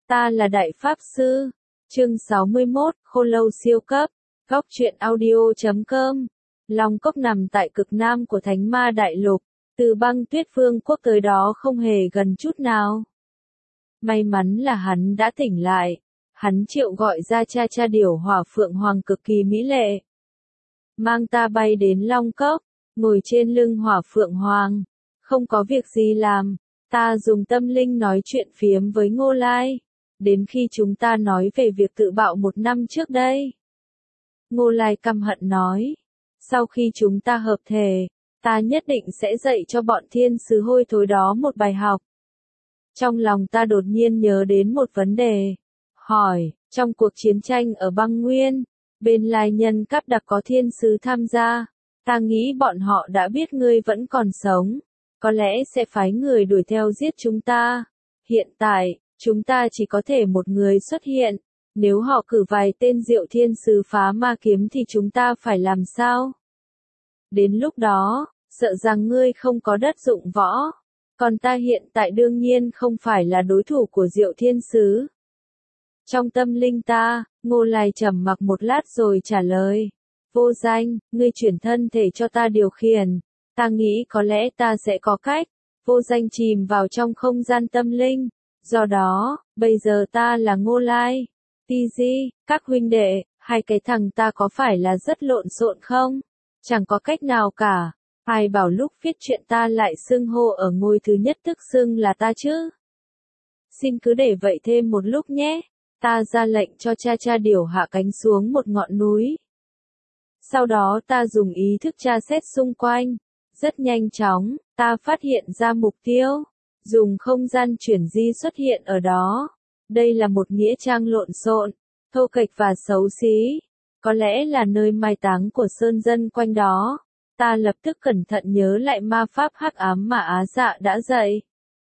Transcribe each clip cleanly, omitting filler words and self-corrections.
Ta là Đại Pháp Sư. Chương 61, Khô Lâu siêu cấp. Góc truyện audio.com. Long Cốc nằm tại cực nam của Thánh Ma Đại Lục, từ Băng Tuyết Vương quốc tới đó không hề gần chút nào. May mắn là hắn đã tỉnh lại. Hắn triệu gọi ra cha điểu Hỏa Phượng Hoàng cực kỳ mỹ lệ. Mang ta bay đến Long Cốc, ngồi trên lưng Hỏa Phượng Hoàng. Không có việc gì làm, ta dùng tâm linh nói chuyện phiếm với Ngô Lai. Đến khi chúng ta nói về việc tự bạo 1 năm trước đây. Ngô Lai căm hận nói. Sau khi chúng ta hợp thể, ta nhất định sẽ dạy cho bọn thiên sứ hôi thối đó một bài học. Trong lòng ta đột nhiên nhớ đến một vấn đề. Hỏi, trong cuộc chiến tranh ở băng nguyên, bên Lai Nhân Cáp Đặc có thiên sứ tham gia. Ta nghĩ bọn họ đã biết ngươi vẫn còn sống. Có lẽ sẽ phái người đuổi theo giết chúng ta. Hiện tại, chúng ta chỉ có thể một người xuất hiện. Nếu họ cử vài tên diệu thiên sứ phá ma kiếm thì chúng ta phải làm sao? Đến lúc đó, sợ rằng ngươi không có đất dụng võ. Còn ta hiện tại đương nhiên không phải là đối thủ của diệu thiên sứ. Trong tâm linh ta, Ngô Lai trầm mặc một lát rồi trả lời. Vô Danh, ngươi chuyển thân thể cho ta điều khiển. Ta nghĩ có lẽ ta sẽ có cách. Vô Danh chìm vào trong không gian tâm linh. Do đó, bây giờ ta là Ngô Lai. TG, các huynh đệ, hai cái thằng ta có phải là rất lộn xộn không? Chẳng có cách nào cả. Ai bảo lúc viết chuyện ta lại xưng hô ở ngôi thứ nhất tức xưng là ta chứ? Xin cứ để vậy thêm một lúc nhé. Ta ra lệnh cho cha điểu hạ cánh xuống một ngọn núi. Sau đó ta dùng ý thức tra xét xung quanh. Rất nhanh chóng, ta phát hiện ra mục tiêu. Dùng không gian chuyển di xuất hiện ở đó. Đây là một nghĩa trang lộn xộn, thô kệch và xấu xí. Có lẽ là nơi mai táng của sơn dân quanh đó. Ta lập tức cẩn thận nhớ lại ma pháp hắc ám mà Á Dạ đã dạy.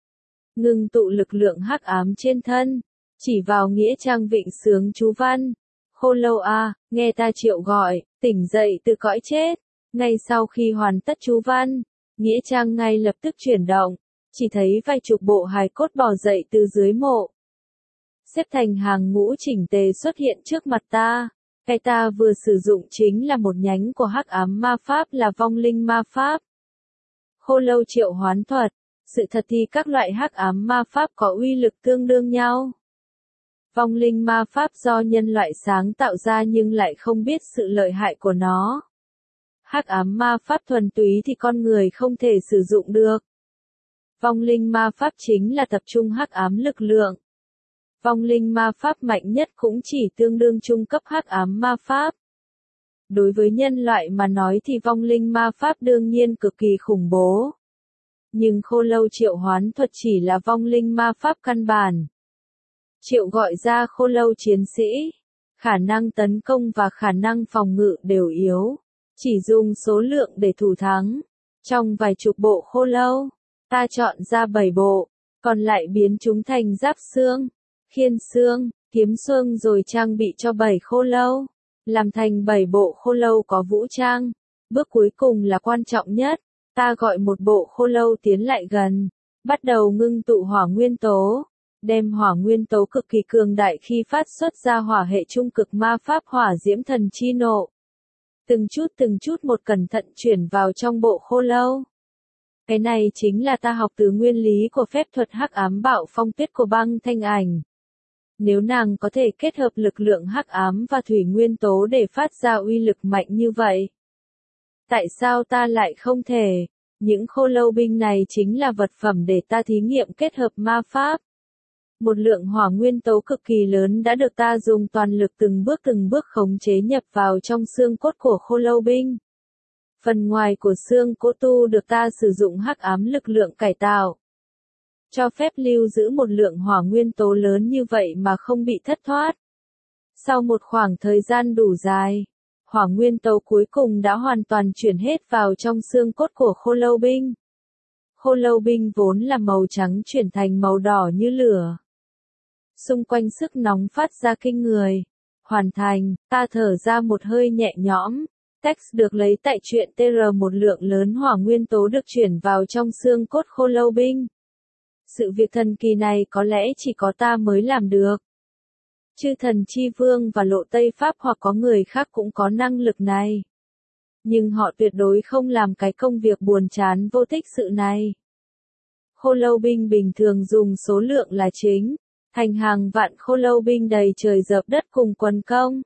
Ngưng tụ lực lượng hắc ám trên thân. Chỉ vào nghĩa trang vịnh sướng chú văn. Khô Lâu à, nghe ta triệu gọi, tỉnh dậy từ cõi chết. Ngay sau khi hoàn tất chú văn, nghĩa trang ngay lập tức chuyển động. Chỉ thấy vài chục bộ hài cốt bò dậy từ dưới mộ. Xếp thành hàng ngũ chỉnh tề xuất hiện trước mặt ta. Cái ta vừa sử dụng chính là một nhánh của hắc ám ma pháp là vong linh ma pháp. Khô Lâu triệu hoán thuật. Sự thật thì các loại hắc ám ma pháp có uy lực tương đương nhau. Vong linh ma pháp do nhân loại sáng tạo ra nhưng lại không biết sự lợi hại của nó. Hắc ám ma pháp thuần túy thì con người không thể sử dụng được. Vong linh ma pháp chính là tập trung hắc ám lực lượng. Vong linh ma pháp mạnh nhất cũng chỉ tương đương trung cấp hắc ám ma pháp. Đối với nhân loại mà nói thì vong linh ma pháp đương nhiên cực kỳ khủng bố. Nhưng Khô Lâu triệu hoán thuật chỉ là vong linh ma pháp căn bản. Triệu gọi ra Khô Lâu chiến sĩ. Khả năng tấn công và khả năng phòng ngự đều yếu. Chỉ dùng số lượng để thủ thắng. Trong vài chục bộ Khô Lâu, ta chọn ra 7 bộ, còn lại biến chúng thành giáp xương, khiên xương, kiếm xương rồi trang bị cho 7 Khô Lâu. Làm thành 7 bộ Khô Lâu có vũ trang. Bước cuối cùng là quan trọng nhất. Ta gọi một bộ Khô Lâu tiến lại gần. Bắt đầu ngưng tụ hỏa nguyên tố. Đem hỏa nguyên tố cực kỳ cường đại khi phát xuất ra hỏa hệ trung cực ma pháp hỏa diễm thần chi nộ. Từng chút một cẩn thận chuyển vào trong bộ Khô Lâu. Cái này chính là ta học từ nguyên lý của phép thuật hắc ám bạo phong tuyết của Băng Thanh Ảnh. Nếu nàng có thể kết hợp lực lượng hắc ám và thủy nguyên tố để phát ra uy lực mạnh như vậy, tại sao ta lại không thể? Những Khô Lâu binh này chính là vật phẩm để ta thí nghiệm kết hợp ma pháp. Một lượng hỏa nguyên tố cực kỳ lớn đã được ta dùng toàn lực từng bước khống chế nhập vào trong xương cốt của Khô Lâu binh. Phần ngoài của xương cốt tu được ta sử dụng hắc ám lực lượng cải tạo. Cho phép lưu giữ một lượng hỏa nguyên tố lớn như vậy mà không bị thất thoát. Sau một khoảng thời gian đủ dài, hỏa nguyên tố cuối cùng đã hoàn toàn chuyển hết vào trong xương cốt của Khô Lâu binh. Khô Lâu binh vốn là màu trắng chuyển thành màu đỏ như lửa. Xung quanh sức nóng phát ra kinh người. Hoàn thành, ta thở ra một hơi nhẹ nhõm. Text được lấy tại truyện TR. Một lượng lớn hỏa nguyên tố được chuyển vào trong xương cốt Khô Lâu binh. Sự việc thần kỳ này có lẽ chỉ có ta mới làm được. Chư thần chi vương và lộ Tây Pháp hoặc có người khác cũng có năng lực này. Nhưng họ tuyệt đối không làm cái công việc buồn chán vô tích sự này. Khô lâu binh bình thường dùng số lượng là chính, thành hàng vạn khô lâu binh đầy trời dợp đất cùng quần công.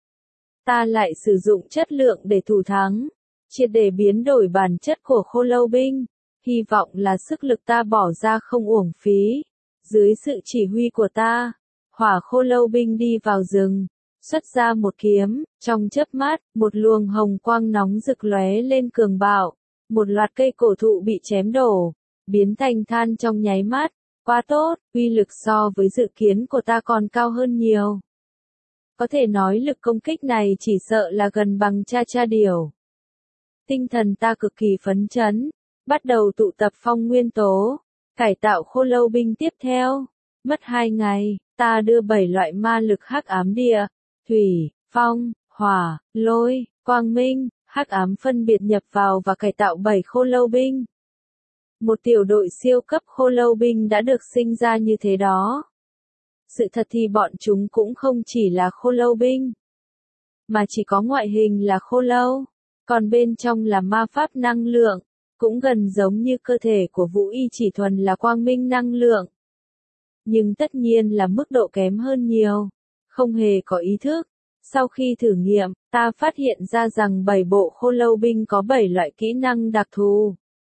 Ta lại sử dụng chất lượng để thủ thắng, triệt để biến đổi bản chất của khô lâu binh, hy vọng là sức lực ta bỏ ra không uổng phí. Dưới sự chỉ huy của ta, hỏa khô lâu binh đi vào rừng, xuất ra một kiếm, trong chớp mắt, một luồng hồng quang nóng rực lóe lên cường bạo, một loạt cây cổ thụ bị chém đổ, biến thành than trong nháy mắt. Quá tốt, uy lực so với dự kiến của ta còn cao hơn nhiều. Có thể nói lực công kích này chỉ sợ là gần bằng cha cha điểu. Tinh thần ta cực kỳ phấn chấn, bắt đầu tụ tập phong nguyên tố, cải tạo khô lâu binh tiếp theo. Mất 2 ngày, ta đưa 7 loại ma lực hắc ám địa, thủy, phong, hỏa, lôi, quang minh, hắc ám phân biệt nhập vào và cải tạo 7 khô lâu binh. Một tiểu đội siêu cấp khô lâu binh đã được sinh ra như thế đó. Sự thật thì bọn chúng cũng không chỉ là khô lâu binh, mà chỉ có ngoại hình là khô lâu, còn bên trong là ma pháp năng lượng, cũng gần giống như cơ thể của Vũ Y chỉ thuần là quang minh năng lượng. Nhưng tất nhiên là mức độ kém hơn nhiều, không hề có ý thức. Sau khi thử nghiệm, ta phát hiện ra rằng 7 bộ khô lâu binh có 7 loại kỹ năng đặc thù.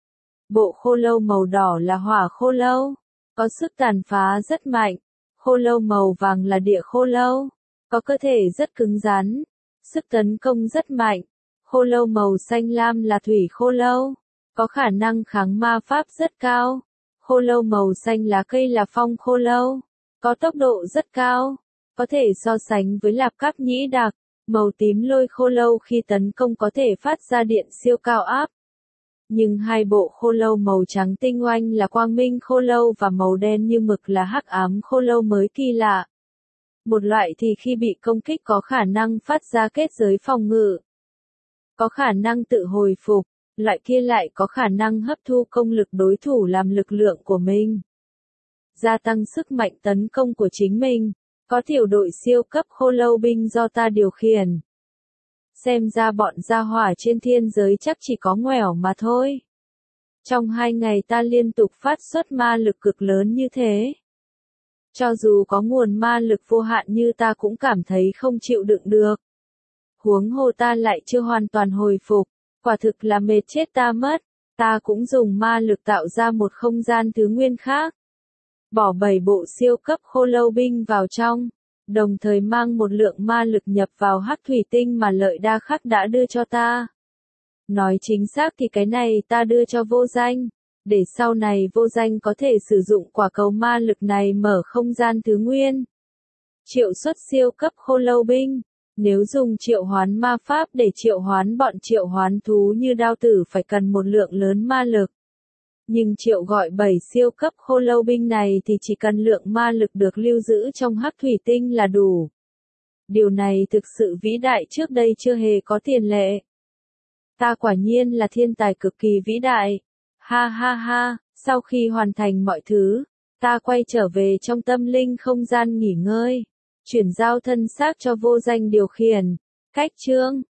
Bộ khô lâu màu đỏ là hỏa khô lâu, có sức tàn phá rất mạnh. Khô lâu màu vàng là địa khô lâu, có cơ thể rất cứng rắn, sức tấn công rất mạnh. Khô lâu màu xanh lam là thủy khô lâu, có khả năng kháng ma pháp rất cao. Khô lâu màu xanh lá cây là phong khô lâu, có tốc độ rất cao, có thể so sánh với lạp cáp nhĩ đặc. Màu tím lôi khô lâu khi tấn công có thể phát ra điện siêu cao áp. Nhưng hai bộ khô lâu màu trắng tinh oanh là quang minh khô lâu và màu đen như mực là hắc ám khô lâu mới kỳ lạ. Một loại thì khi bị công kích có khả năng phát ra kết giới phòng ngự, có khả năng tự hồi phục, loại kia lại có khả năng hấp thu công lực đối thủ làm lực lượng của mình, gia tăng sức mạnh tấn công của chính mình. Có tiểu đội siêu cấp khô lâu binh do ta điều khiển. Xem ra bọn gia hỏa trên thiên giới chắc chỉ có ngoẻo mà thôi. Trong 2 ngày ta liên tục phát xuất ma lực cực lớn như thế. Cho dù có nguồn ma lực vô hạn như ta cũng cảm thấy không chịu đựng được. Huống hồ ta lại chưa hoàn toàn hồi phục, quả thực là mệt chết ta mất. Ta cũng dùng ma lực tạo ra một không gian thứ nguyên khác. Bỏ 7 bộ siêu cấp khô lâu binh vào trong, đồng thời mang một lượng ma lực nhập vào hắc thủy tinh mà Lợi Đa Khắc đã đưa cho ta. Nói chính xác thì cái này ta đưa cho Vô Danh, để sau này Vô Danh có thể sử dụng quả cầu ma lực này mở không gian thứ nguyên. Triệu xuất siêu cấp khô lâu binh, nếu dùng triệu hoán ma pháp để triệu hoán bọn triệu hoán thú như đao tử phải cần một lượng lớn ma lực. Nhưng triệu gọi 7 siêu cấp khô lâu binh này thì chỉ cần lượng ma lực được lưu giữ trong hắc thủy tinh là đủ. Điều này thực sự vĩ đại, trước đây chưa hề có tiền lệ. Ta quả nhiên là thiên tài cực kỳ vĩ đại. Ha ha ha, sau khi hoàn thành mọi thứ, ta quay trở về trong tâm linh không gian nghỉ ngơi, chuyển giao thân xác cho Vô Danh điều khiển. Cách chương